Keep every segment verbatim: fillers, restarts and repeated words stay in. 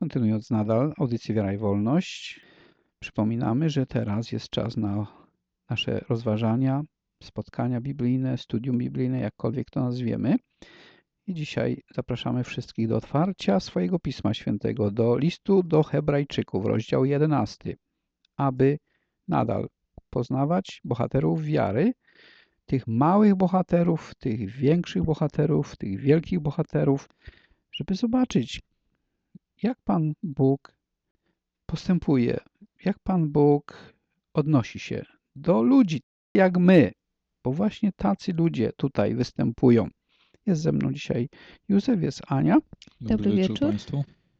Kontynuując nadal audycję Wiara i Wolność, przypominamy, że teraz jest czas na nasze rozważania, spotkania biblijne, studium biblijne, jakkolwiek to nazwiemy. I dzisiaj zapraszamy wszystkich do otwarcia swojego Pisma Świętego, do listu do Hebrajczyków, rozdział jedenasty, aby nadal poznawać bohaterów wiary, tych małych bohaterów, tych większych bohaterów, tych wielkich bohaterów, żeby zobaczyć, jak Pan Bóg postępuje, jak Pan Bóg odnosi się do ludzi, jak my, bo właśnie tacy ludzie tutaj występują. Jest ze mną dzisiaj Józef, jest Ania. Dobry, Dobry wieczór, wieczór Państwu.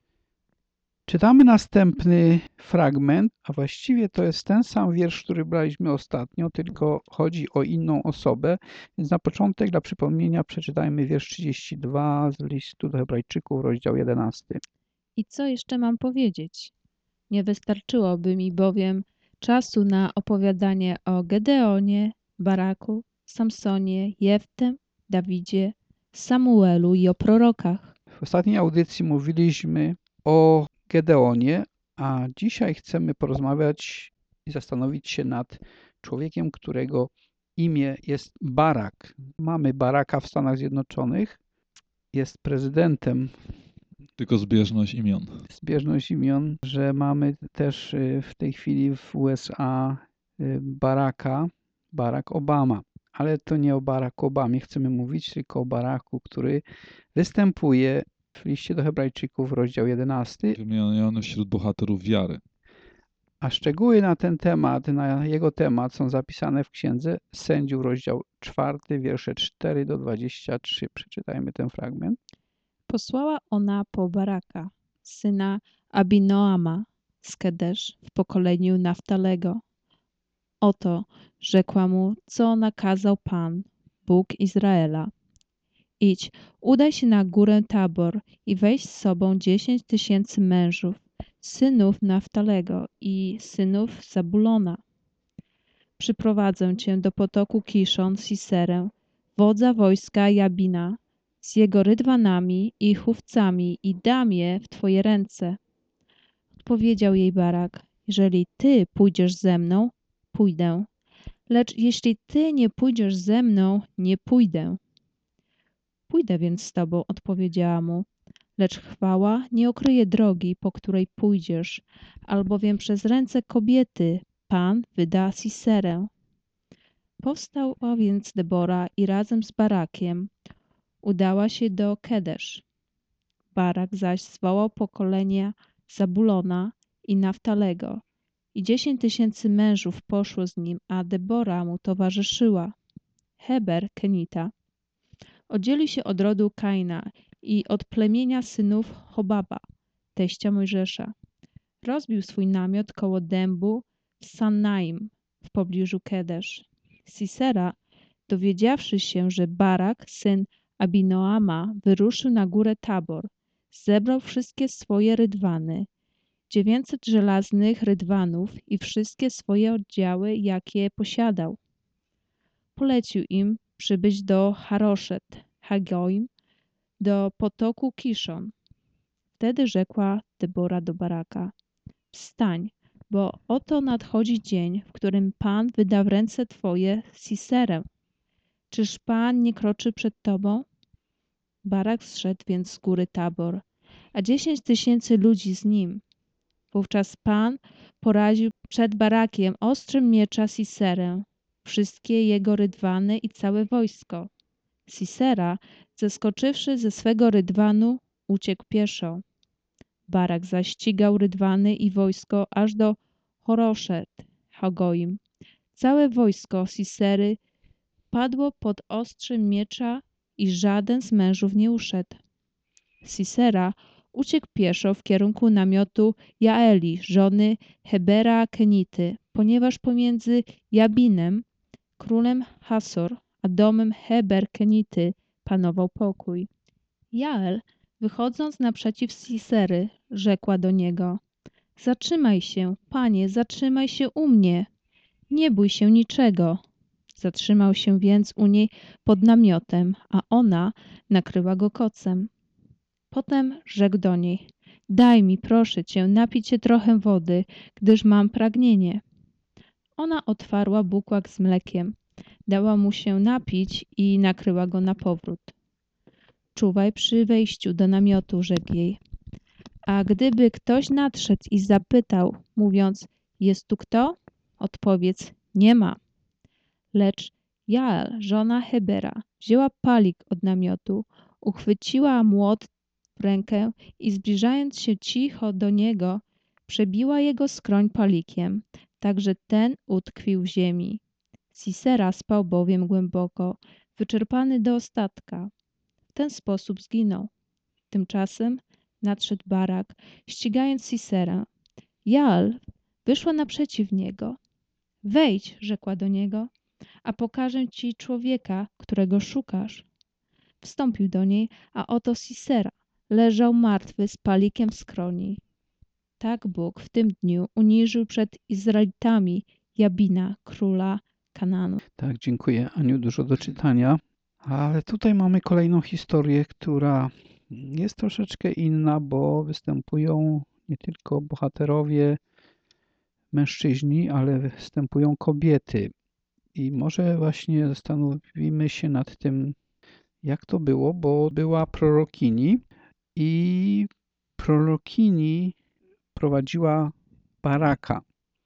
Czytamy następny fragment, a właściwie to jest ten sam wiersz, który braliśmy ostatnio, tylko chodzi o inną osobę. Więc na początek, dla przypomnienia, przeczytajmy wiersz trzydziesty drugi z listu do Hebrajczyków, rozdział jedenasty. I co jeszcze mam powiedzieć? Nie wystarczyłoby mi bowiem czasu na opowiadanie o Gedeonie, Baraku, Samsonie, Jeftem, Dawidzie, Samuelu i o prorokach. W ostatniej audycji mówiliśmy o Gedeonie, a dzisiaj chcemy porozmawiać i zastanowić się nad człowiekiem, którego imię jest Barak. Mamy Baraka w Stanach Zjednoczonych, jest prezydentem. Tylko zbieżność imion. Zbieżność imion, że mamy też w tej chwili w U S A Baracka, Barack Obama. Ale to nie o Barack Obamie chcemy mówić, tylko o Baraku, który występuje w liście do Hebrajczyków, rozdział jedenasty. Wymieniony wśród bohaterów wiary. A szczegóły na ten temat, na jego temat są zapisane w Księdze Sędziów, rozdział czwarty, wiersze cztery do dwudziestego trzeciego. Przeczytajmy ten fragment. Posłała ona po Baraka, syna Abinoama z Kedesz w pokoleniu Naftalego. Oto rzekła mu, co nakazał Pan, Bóg Izraela. Idź, udaj się na górę Tabor i weź z sobą dziesięć tysięcy mężów, synów Naftalego i synów Zabulona. Przyprowadzę cię do potoku Kiszon Siserę, wodza wojska Jabina, z jego rydwanami i chówcami i dam je w twoje ręce. Odpowiedział jej Barak, jeżeli ty pójdziesz ze mną, pójdę, lecz jeśli ty nie pójdziesz ze mną, nie pójdę. Pójdę więc z tobą, odpowiedziała mu, lecz chwała nie okryje drogi, po której pójdziesz, albowiem przez ręce kobiety Pan wyda Siserę. Powstała więc Debora i razem z Barakiem udała się do Kedesz. Barak zaś zwołał pokolenia Zabulona i Naftalego i dziesięć tysięcy mężów poszło z nim, a Debora mu towarzyszyła. Heber, Kenita, oddzielił się od rodu Kaina i od plemienia synów Hobaba, teścia Mojżesza. Rozbił swój namiot koło dębu w Sannaim w pobliżu Kedesz. Sisera, dowiedziawszy się, że Barak, syn Abinoama, wyruszył na górę Tabor, zebrał wszystkie swoje rydwany, dziewięćset żelaznych rydwanów i wszystkie swoje oddziały, jakie posiadał. Polecił im przybyć do Haroszet Hagoim, do potoku Kiszon. Wtedy rzekła Debora do Baraka, wstań, bo oto nadchodzi dzień, w którym Pan wyda w ręce twoje Siserę. Czyż Pan nie kroczy przed tobą? Barak zszedł więc z góry Tabor, a dziesięć tysięcy ludzi z nim. Wówczas Pan poraził przed Barakiem ostrzem miecza Siserę, wszystkie jego rydwany i całe wojsko. Sisera, zeskoczywszy ze swego rydwanu, uciekł pieszo. Barak zaś ścigał rydwany i wojsko aż do Horoszet Hagoim. Całe wojsko Sisery padło pod ostrzem miecza i żaden z mężów nie uszedł. Sisera uciekł pieszo w kierunku namiotu Jaeli, żony Hebera Kenity, ponieważ pomiędzy Jabinem, królem Hasor, a domem Heber Kenity panował pokój. Jael, wychodząc naprzeciw Sisery, rzekła do niego, zatrzymaj się, panie, zatrzymaj się u mnie, nie bój się niczego. Zatrzymał się więc u niej pod namiotem, a ona nakryła go kocem. Potem rzekł do niej, Daj mi, proszę cię, napić się trochę wody, gdyż mam pragnienie. Ona otwarła bukłak z mlekiem, dała mu się napić i nakryła go na powrót. Czuwaj przy wejściu do namiotu, rzekł jej. A gdyby ktoś nadszedł i zapytał, mówiąc, jest tu kto? Odpowiedz, nie ma. Lecz Jael, żona Hebera, wzięła palik od namiotu, uchwyciła młot w rękę i zbliżając się cicho do niego, przebiła jego skroń palikiem, tak że ten utkwił w ziemi. Sisera spał bowiem głęboko, wyczerpany do ostatka. W ten sposób zginął. Tymczasem nadszedł Barak, ścigając Sisera. Jael wyszła naprzeciw niego. Wejdź, rzekła do niego, a pokażę ci człowieka, którego szukasz. Wstąpił do niej, a oto Sisera leżał martwy z palikiem w skroni. Tak Bóg w tym dniu uniżył przed Izraelitami Jabina, króla Kanaanu. Tak, dziękuję, Aniu, dużo do czytania. Ale tutaj mamy kolejną historię, która jest troszeczkę inna, bo występują nie tylko bohaterowie mężczyźni, ale występują kobiety. I może właśnie zastanowimy się nad tym, jak to było, bo była prorokini i prorokini prowadziła Baraka.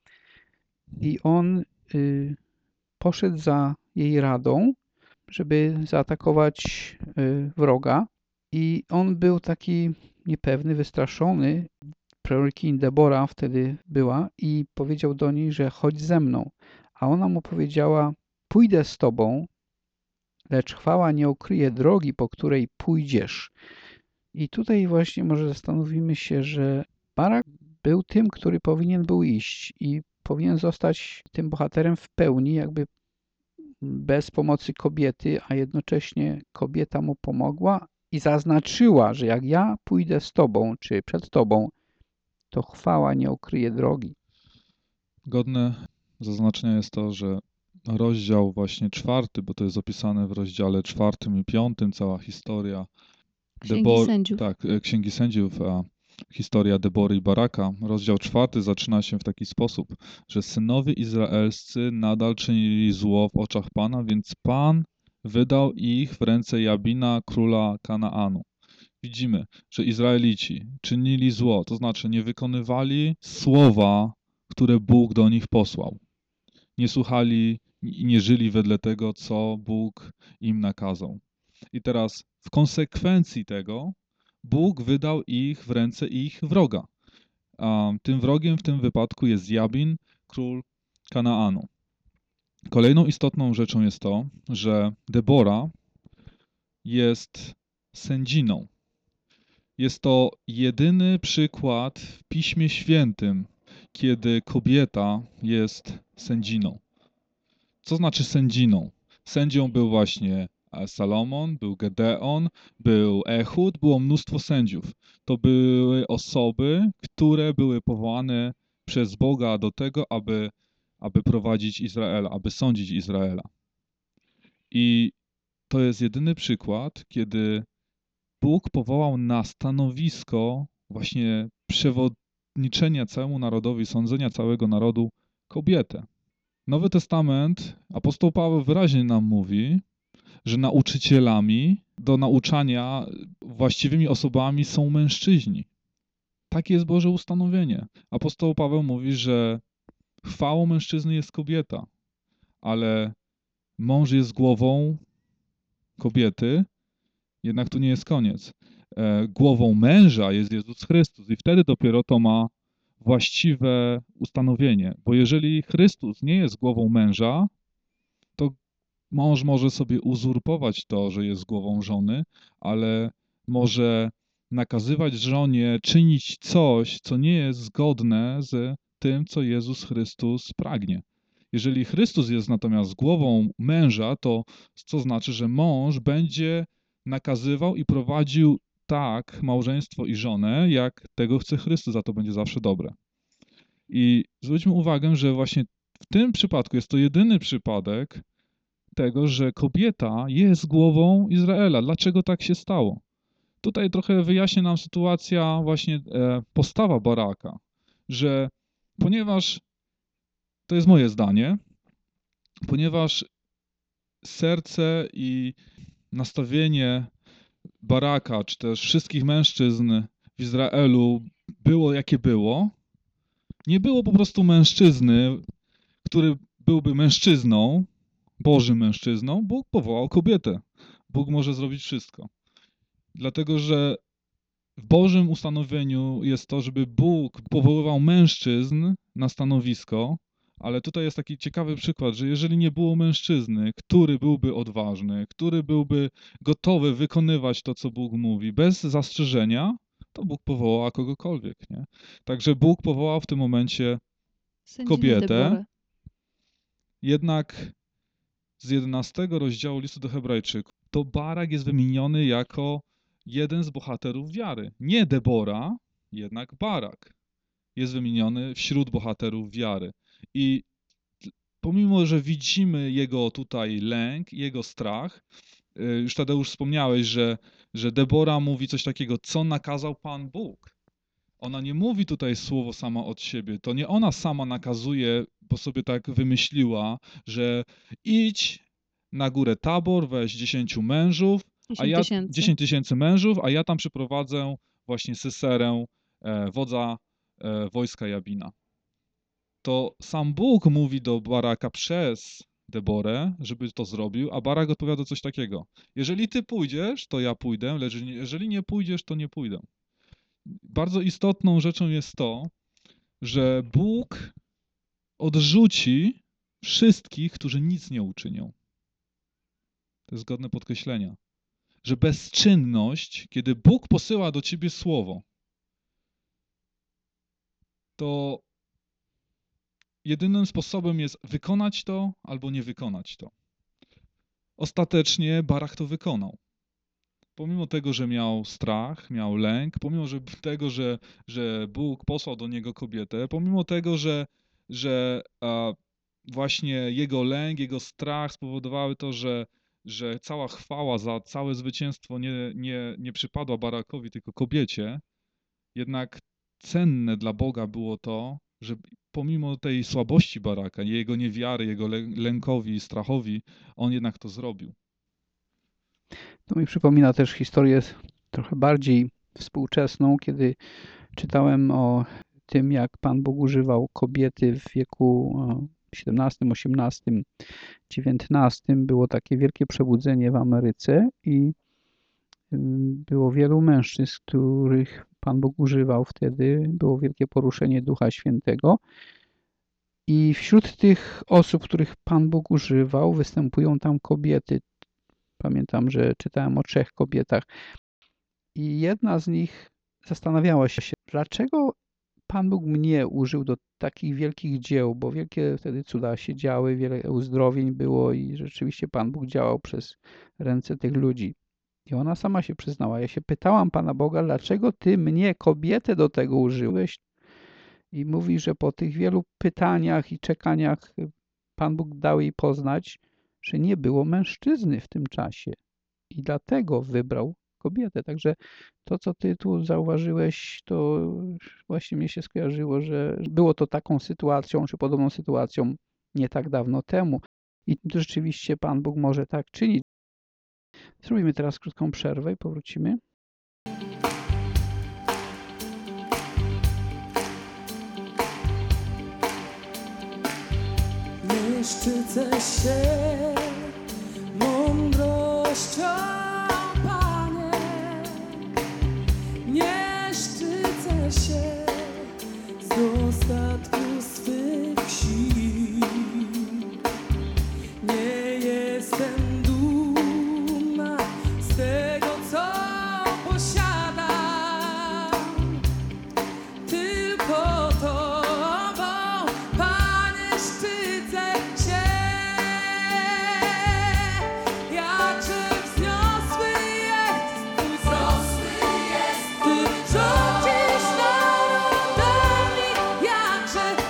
I on y, poszedł za jej radą, żeby zaatakować y, wroga. I on był taki niepewny, wystraszony. Prorokini Debora wtedy była i powiedział do niej, że chodź ze mną. A ona mu powiedziała, pójdę z tobą, lecz chwała nie ukryje drogi, po której pójdziesz. I tutaj właśnie może zastanowimy się, że Barak był tym, który powinien był iść i powinien zostać tym bohaterem w pełni, jakby bez pomocy kobiety, a jednocześnie kobieta mu pomogła i zaznaczyła, że jak ja pójdę z tobą, czy przed tobą, to chwała nie ukryje drogi. Godne zaznaczenia jest to, że rozdział właśnie czwarty, bo to jest opisane w rozdziale czwartym i piątym, cała historia Księgi Debor- Sędziów. tak, e, Księgi Sędziów, a historia Debory i Baraka. Rozdział czwarty zaczyna się w taki sposób, że synowie izraelscy nadal czynili zło w oczach Pana, więc Pan wydał ich w ręce Jabina, króla Kanaanu. Widzimy, że Izraelici czynili zło, to znaczy nie wykonywali słowa, które Bóg do nich posłał. Nie słuchali i nie żyli wedle tego, co Bóg im nakazał. I teraz w konsekwencji tego Bóg wydał ich w ręce ich wroga. A tym wrogiem w tym wypadku jest Jabin, król Kanaanu. Kolejną istotną rzeczą jest to, że Debora jest sędziną. Jest to jedyny przykład w Piśmie Świętym, kiedy kobieta jest sędziną. Co znaczy sędziną? Sędzią był właśnie Salomon, był Gedeon, był Ehud, było mnóstwo sędziów. To były osoby, które były powołane przez Boga do tego, aby, aby prowadzić Izraela, aby sądzić Izraela. I to jest jedyny przykład, kiedy Bóg powołał na stanowisko właśnie przewodniczenia całemu narodowi, sądzenia całego narodu kobietę. Nowy Testament, apostoł Paweł wyraźnie nam mówi, że nauczycielami do nauczania właściwymi osobami są mężczyźni. Takie jest Boże ustanowienie. Apostoł Paweł mówi, że chwałą mężczyzny jest kobieta, ale mąż jest głową kobiety, jednak tu nie jest koniec. Głową męża jest Jezus Chrystus i wtedy dopiero to ma właściwe ustanowienie. Bo jeżeli Chrystus nie jest głową męża, to mąż może sobie uzurpować to, że jest głową żony, ale może nakazywać żonie czynić coś, co nie jest zgodne z tym, co Jezus Chrystus pragnie. Jeżeli Chrystus jest natomiast głową męża, to co znaczy, że mąż będzie nakazywał i prowadził tak małżeństwo i żonę, jak tego chce Chrystus, a to będzie zawsze dobre. I zwróćmy uwagę, że właśnie w tym przypadku jest to jedyny przypadek tego, że kobieta jest głową Izraela. Dlaczego tak się stało? tutaj trochę wyjaśnia nam sytuacja właśnie e, postawa Baraka, że ponieważ, to jest moje zdanie, ponieważ serce i nastawienie Baraka, czy też wszystkich mężczyzn w Izraelu było jakie było, nie było po prostu mężczyzny, który byłby mężczyzną, Bożym mężczyzną. Bóg powołał kobietę. Bóg może zrobić wszystko. Dlatego, że w Bożym ustanowieniu jest to, żeby Bóg powoływał mężczyzn na stanowisko, ale tutaj jest taki ciekawy przykład, że jeżeli nie było mężczyzny, który byłby odważny, który byłby gotowy wykonywać to, co Bóg mówi, bez zastrzeżenia, to Bóg powoła kogokolwiek, nie? Także Bóg powołał w tym momencie Sędzinę kobietę, Deborę. jednak z jedenastego rozdziału listu do Hebrajczyków to Barak jest wymieniony jako jeden z bohaterów wiary. Nie Debora, jednak Barak jest wymieniony wśród bohaterów wiary. I pomimo, że widzimy jego tutaj lęk, jego strach, już Tadeusz wspomniałeś, że, że Debora mówi coś takiego, co nakazał Pan Bóg. Ona nie mówi tutaj słowo sama od siebie. To nie ona sama nakazuje, bo sobie tak wymyśliła, że idź na górę Tabor, weź dziesięciu mężów, a ja tysięcy. dziesięć tysięcy mężów, a ja tam przyprowadzę właśnie Syserę, e, wodza e, wojska Jabina. To sam Bóg mówi do Baraka przez Deborę, żeby to zrobił, a Barak odpowiada coś takiego. Jeżeli ty pójdziesz, to ja pójdę, lecz jeżeli nie pójdziesz, to nie pójdę. Bardzo istotną rzeczą jest to, że Bóg odrzuci wszystkich, którzy nic nie uczynią. To jest godne podkreślenia. Że bezczynność, kiedy Bóg posyła do ciebie słowo, to jedynym sposobem jest wykonać to albo nie wykonać to. Ostatecznie Barak to wykonał. Pomimo tego, że miał strach, miał lęk, pomimo że, tego, że, że Bóg posłał do niego kobietę, pomimo tego, że, że a, właśnie jego lęk, jego strach spowodowały to, że, że cała chwała za całe zwycięstwo nie, nie, nie przypadła Barakowi, tylko kobiecie, jednak cenne dla Boga było to, że pomimo tej słabości Baraka, jego niewiary, jego lękowi, strachowi, on jednak to zrobił. To mi przypomina też historię trochę bardziej współczesną, kiedy czytałem o tym, jak Pan Bóg używał kobiety w wieku siedemnastym, osiemnastym, dziewiętnastym. Było takie wielkie przebudzenie w Ameryce i było wielu mężczyzn, których Pan Bóg używał wtedy. Było wielkie poruszenie Ducha Świętego. I wśród tych osób, których Pan Bóg używał, występują tam kobiety. Pamiętam, że czytałem o trzech kobietach. I jedna z nich zastanawiała się, dlaczego Pan Bóg mnie użył do takich wielkich dzieł, bo wielkie wtedy cuda się działy, wiele uzdrowień było i rzeczywiście Pan Bóg działał przez ręce tych ludzi. I ona sama się przyznała. Ja się pytałam Pana Boga, dlaczego Ty mnie, kobietę, do tego użyłeś? I mówi, że po tych wielu pytaniach i czekaniach Pan Bóg dał jej poznać, że nie było mężczyzny w tym czasie. I dlatego wybrał kobietę. Także to, co Ty tu zauważyłeś, to właśnie mi się skojarzyło, że było to taką sytuacją, czy podobną sytuacją nie tak dawno temu. I rzeczywiście Pan Bóg może tak czynić. Zrobimy teraz krótką przerwę i powrócimy. Nie szczycę się mądrością, Panie, nie szczycę się z dostatku swych sił, nie jestem dumna z tego, co posiadam, tylko Tobą, Panie, szczycę się. Jakże wzniosły jest Twój wzniosły jest Ty rządzisz narodami, jakże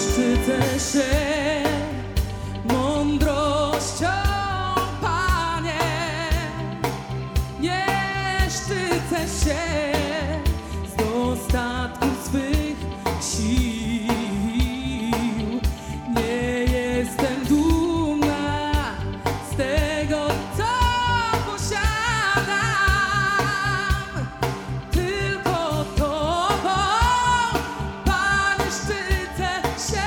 szczycę się mądrością, Panie. Nie szczycę się z dostatku swych sił. Nie jestem dumna z tego, co posiadam. Tylko Tobą, Panie, szczycę się.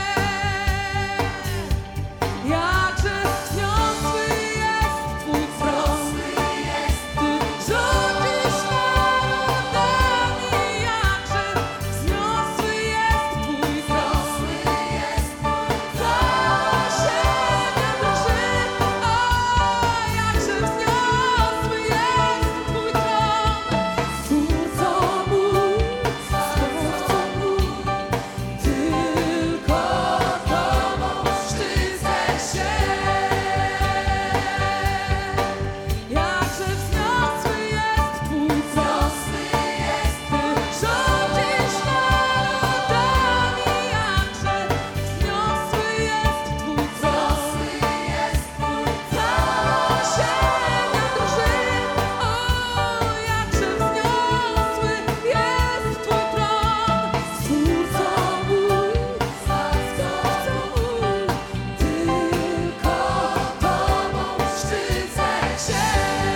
Jakże wzniosły jest Twój tron. Ty rządzisz narodami. Jakże wzniosły jest Twój tron. Cała ziemia drży. O, jakże wzniosły jest Twój tron. Stwórco mój, Stwórco mój, tylko Tobą szczycę się. Jakże wzniosły jest Twój tron. Ty rządzisz narodami. Jakże wzniosły jest Twój tron. Cała ziemia drży. O, jakże wzniosły jest Twój tron. Stwórco mój, Stwórco mój, tylko Tobą szczycę się.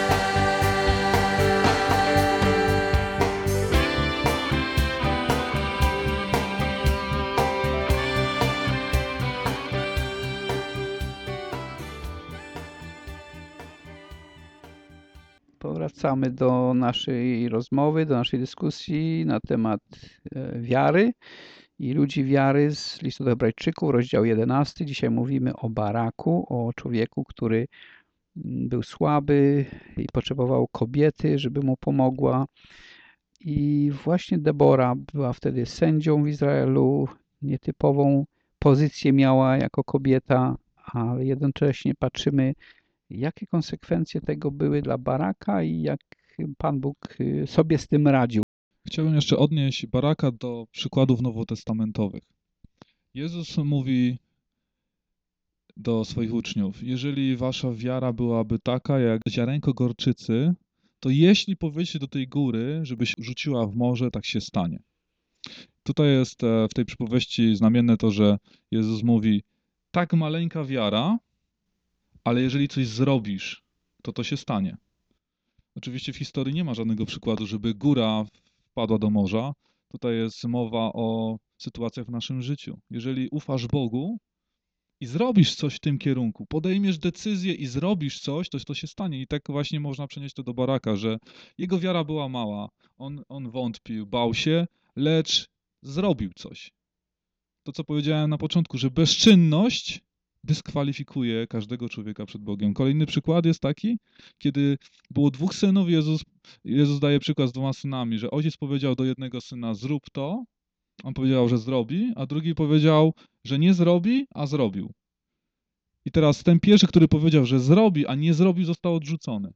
Powracamy do naszej rozmowy, do naszej dyskusji na temat e, wiary i ludzi wiary z listu do Hebrajczyków, rozdział jedenasty. Dzisiaj mówimy o Baraku, o człowieku, który mm, był słaby i potrzebował kobiety, żeby mu pomogła. I właśnie Debora była wtedy sędzią w Izraelu, nietypową pozycję miała jako kobieta, ale jednocześnie patrzymy, jakie konsekwencje tego były dla Baraka i jak Pan Bóg y, sobie z tym radził. Chciałbym jeszcze odnieść Baraka do przykładów nowotestamentowych. Jezus mówi do swoich uczniów: jeżeli wasza wiara byłaby taka jak ziarenko gorczycy, to jeśli powiecie do tej góry, żeby się rzuciła w morze, tak się stanie. Tutaj jest e, w tej przypowieści znamienne to, że Jezus mówi: tak maleńka wiara, ale jeżeli coś zrobisz, to to się stanie. Oczywiście w historii nie ma żadnego przykładu, żeby góra wpadła do morza. Tutaj jest mowa o sytuacjach w naszym życiu. Jeżeli ufasz Bogu i zrobisz coś w tym kierunku, podejmiesz decyzję i zrobisz coś, to to się stanie. I tak właśnie można przenieść to do Baraka, że jego wiara była mała. On, on wątpił, bał się, lecz zrobił coś. To, co powiedziałem na początku, że bezczynność dyskwalifikuje każdego człowieka przed Bogiem. Kolejny przykład jest taki, kiedy było dwóch synów, Jezus, Jezus daje przykład z dwoma synami, że ojciec powiedział do jednego syna: zrób to, on powiedział, że zrobi, a drugi powiedział, że nie zrobi, a zrobił. I teraz ten pierwszy, który powiedział, że zrobi, a nie zrobił, został odrzucony.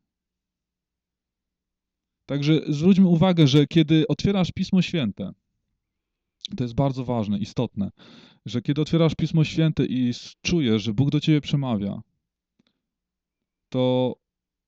Także zwróćmy uwagę, że kiedy otwierasz Pismo Święte, to jest bardzo ważne, istotne, że kiedy otwierasz Pismo Święte i czujesz, że Bóg do ciebie przemawia, to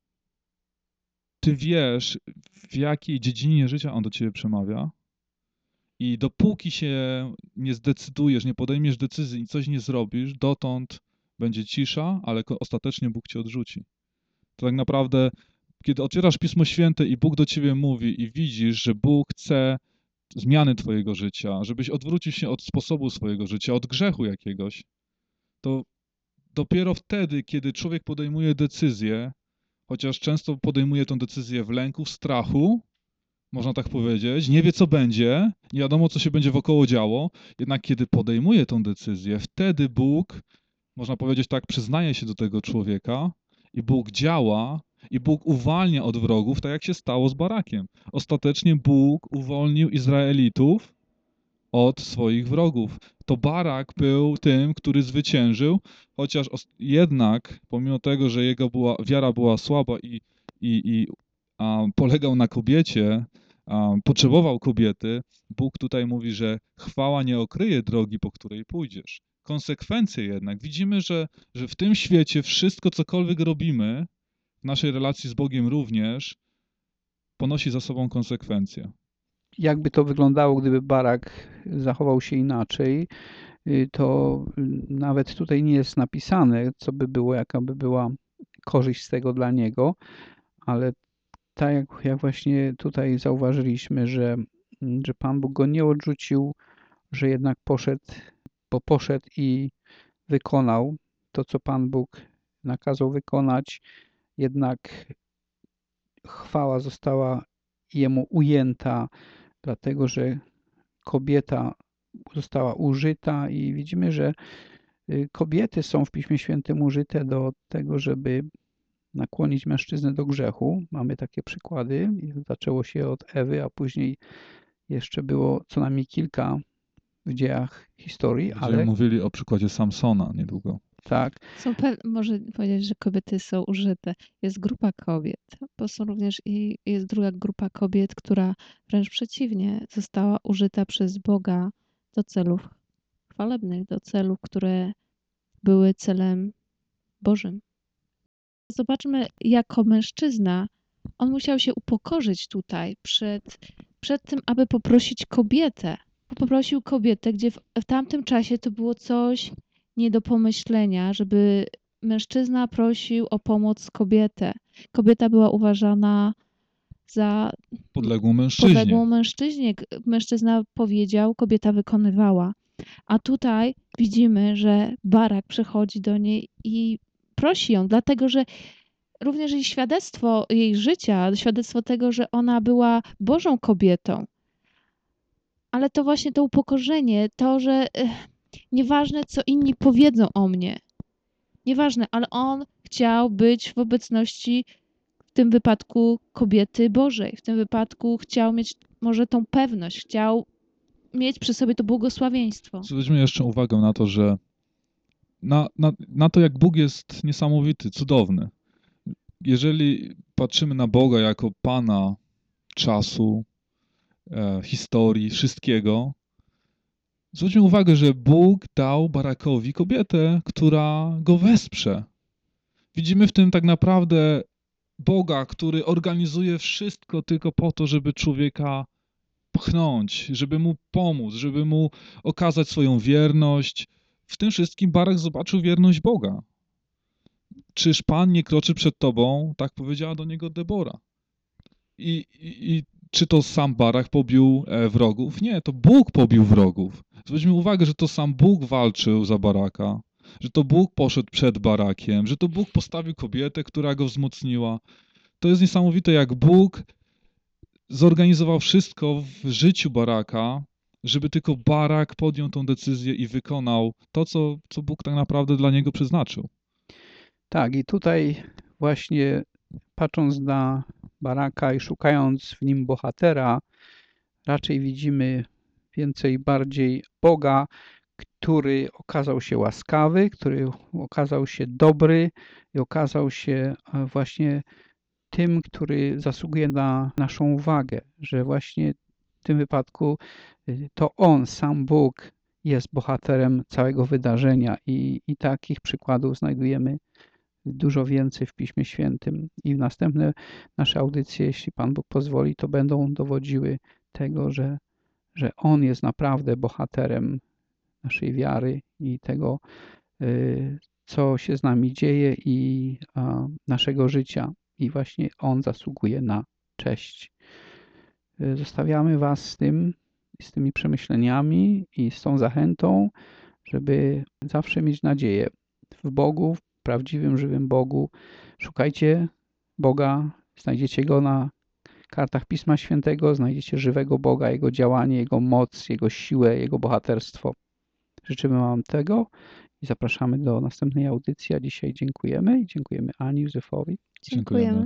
ty wiesz, w jakiej dziedzinie życia On do ciebie przemawia, i dopóki się nie zdecydujesz, nie podejmiesz decyzji i coś nie zrobisz, dotąd będzie cisza, ale ostatecznie Bóg cię odrzuci. To tak naprawdę, kiedy otwierasz Pismo Święte i Bóg do ciebie mówi i widzisz, że Bóg chce zmiany twojego życia, żebyś odwrócił się od sposobu swojego życia, od grzechu jakiegoś, to dopiero wtedy, kiedy człowiek podejmuje decyzję, chociaż często podejmuje tę decyzję w lęku, w strachu, można tak powiedzieć, nie wie, co będzie, nie wiadomo, co się będzie wokoło działo, jednak kiedy podejmuje tę decyzję, wtedy Bóg, można powiedzieć tak, przyznaje się do tego człowieka i Bóg działa i Bóg uwalnia od wrogów, tak jak się stało z Barakiem. Ostatecznie Bóg uwolnił Izraelitów od swoich wrogów. To Barak był tym, który zwyciężył, chociaż jednak, pomimo tego, że jego była, wiara była słaba i, i, i a, polegał na kobiecie, a, potrzebował kobiety, Bóg tutaj mówi, że chwała nie okryje drogi, po której pójdziesz. Konsekwencje jednak. Widzimy, że, że w tym świecie wszystko, cokolwiek robimy, w naszej relacji z Bogiem również, ponosi za sobą konsekwencje. Jakby to wyglądało, gdyby Barak zachował się inaczej, y, to y, nawet tutaj nie jest napisane, co by było, jaka by była korzyść z tego dla niego, ale tak jak, jak właśnie tutaj zauważyliśmy, że, mm, że Pan Bóg go nie odrzucił, że jednak poszedł, bo poszedł i wykonał to, co Pan Bóg nakazał wykonać, jednak chwała została jemu ujęta, dlatego że kobieta została użyta i widzimy, że y, kobiety są w Piśmie Świętym użyte do tego, żeby nakłonić mężczyznę do grzechu. Mamy takie przykłady. Zaczęło się od Ewy, a później jeszcze było co najmniej kilka w dziejach historii, Będziemy ale mówili o przykładzie Samsona niedługo. tak, Są pe- może powiedzieć, że kobiety są użyte. Jest grupa kobiet, bo są również i jest druga grupa kobiet, która wręcz przeciwnie została użyta przez Boga do celów chwalebnych, do celów, które były celem Bożym. Zobaczmy, jako mężczyzna, on musiał się upokorzyć tutaj przed, przed tym, aby poprosić kobietę. Poprosił kobietę, gdzie w, w tamtym czasie to było coś nie do pomyślenia, żeby mężczyzna prosił o pomoc kobietę. Kobieta była uważana za Podległą mężczyźnie. podległą mężczyźnie. K- Mężczyzna powiedział, kobieta wykonywała. A tutaj widzimy, że Barak przychodzi do niej i prosi ją, dlatego że również jej świadectwo jej życia, świadectwo tego, że ona była Bożą kobietą. Ale to właśnie to upokorzenie, to, że eh, nieważne, co inni powiedzą o mnie, nieważne, ale on chciał być w obecności, w tym wypadku kobiety Bożej. W tym wypadku chciał mieć może tą pewność, chciał mieć przy sobie to błogosławieństwo. Zwróćmy jeszcze uwagę na to, że na, na, na to, jak Bóg jest niesamowity, cudowny. Jeżeli patrzymy na Boga jako Pana czasu, e, historii, wszystkiego, zwróćmy uwagę, że Bóg dał Barakowi kobietę, która go wesprze. Widzimy w tym tak naprawdę Boga, który organizuje wszystko tylko po to, żeby człowieka pchnąć, żeby mu pomóc, żeby mu okazać swoją wierność. W tym wszystkim Barak zobaczył wierność Boga. Czyż Pan nie kroczy przed tobą? Tak powiedziała do niego Debora. I, i, i czy to sam Barak pobił e, wrogów? Nie, to Bóg pobił wrogów. Zwróćmy uwagę, że to sam Bóg walczył za Baraka, że to Bóg poszedł przed Barakiem, że to Bóg postawił kobietę, która go wzmocniła. To jest niesamowite, jak Bóg zorganizował wszystko w życiu Baraka, żeby tylko Barak podjął tą decyzję i wykonał to, co, co Bóg tak naprawdę dla niego przeznaczył. tak. I tutaj właśnie patrząc na Baraka i szukając w nim bohatera, raczej widzimy więcej bardziej Boga, który okazał się łaskawy, który okazał się dobry i okazał się e, właśnie tym, który zasługuje na naszą uwagę, że właśnie w tym wypadku y, to On, sam Bóg jest bohaterem całego wydarzenia i, i takich przykładów znajdujemy dużo więcej w Piśmie Świętym i w następne nasze audycje, jeśli Pan Bóg pozwoli, to będą dowodziły tego, że, że On jest naprawdę bohaterem naszej wiary i tego, y, co się z nami dzieje i a, naszego życia. I właśnie On zasługuje na cześć. Y, Zostawiamy Was z tym, z tymi przemyśleniami i z tą zachętą, żeby zawsze mieć nadzieję w Bogu, w prawdziwym, żywym Bogu. Szukajcie Boga, znajdziecie Go na kartach Pisma Świętego, znajdziecie żywego Boga, Jego działanie, Jego moc, Jego siłę, Jego bohaterstwo. Życzymy Wam tego i zapraszamy do następnej audycji, a dzisiaj dziękujemy i dziękujemy Ani, Józefowi. Dziękujemy.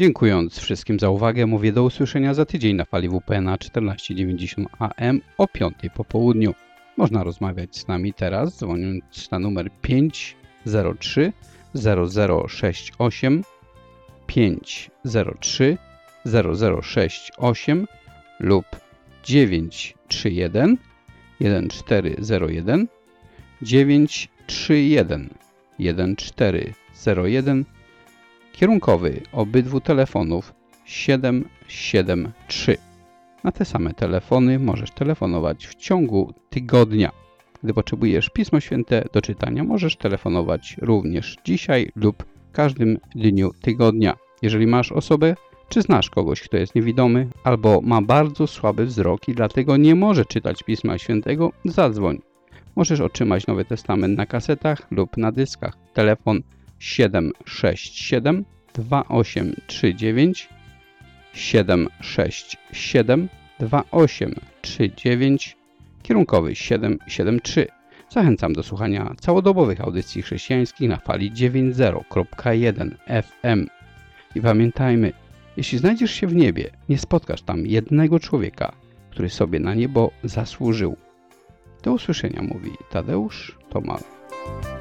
Dziękując wszystkim za uwagę, mówię do usłyszenia za tydzień na fali W P N A czternaście dziewięćdziesiąt A M o piątej po południu. Można rozmawiać z nami teraz, dzwoniąc na numer pięć zero trzy zero zero sześć osiem, pięć zero trzy zero zero sześć osiem lub dziewięć trzy jeden jeden cztery zero jeden, dziewięć trzy jeden jeden cztery zero jeden, kierunkowy obydwu telefonów siedem siedem trzy. Na te same telefony możesz telefonować w ciągu tygodnia. Gdy potrzebujesz Pismo Święte do czytania, możesz telefonować również dzisiaj lub w każdym dniu tygodnia. Jeżeli masz osobę, czy znasz kogoś, kto jest niewidomy albo ma bardzo słaby wzrok i dlatego nie może czytać Pisma Świętego, zadzwoń. Możesz otrzymać Nowy Testament na kasetach lub na dyskach. Telefon siedem sześć siedem dwa osiem trzy dziewięć, siedem sześć siedem dwa osiem trzy dziewięć, kierunkowy siedem siedem trzy. Zachęcam do słuchania całodobowych audycji chrześcijańskich na fali dziewięćdziesiąt przecinek jeden F M. I pamiętajmy, jeśli znajdziesz się w niebie, nie spotkasz tam jednego człowieka, który sobie na niebo zasłużył. Do usłyszenia, mówi Tadeusz Tomal.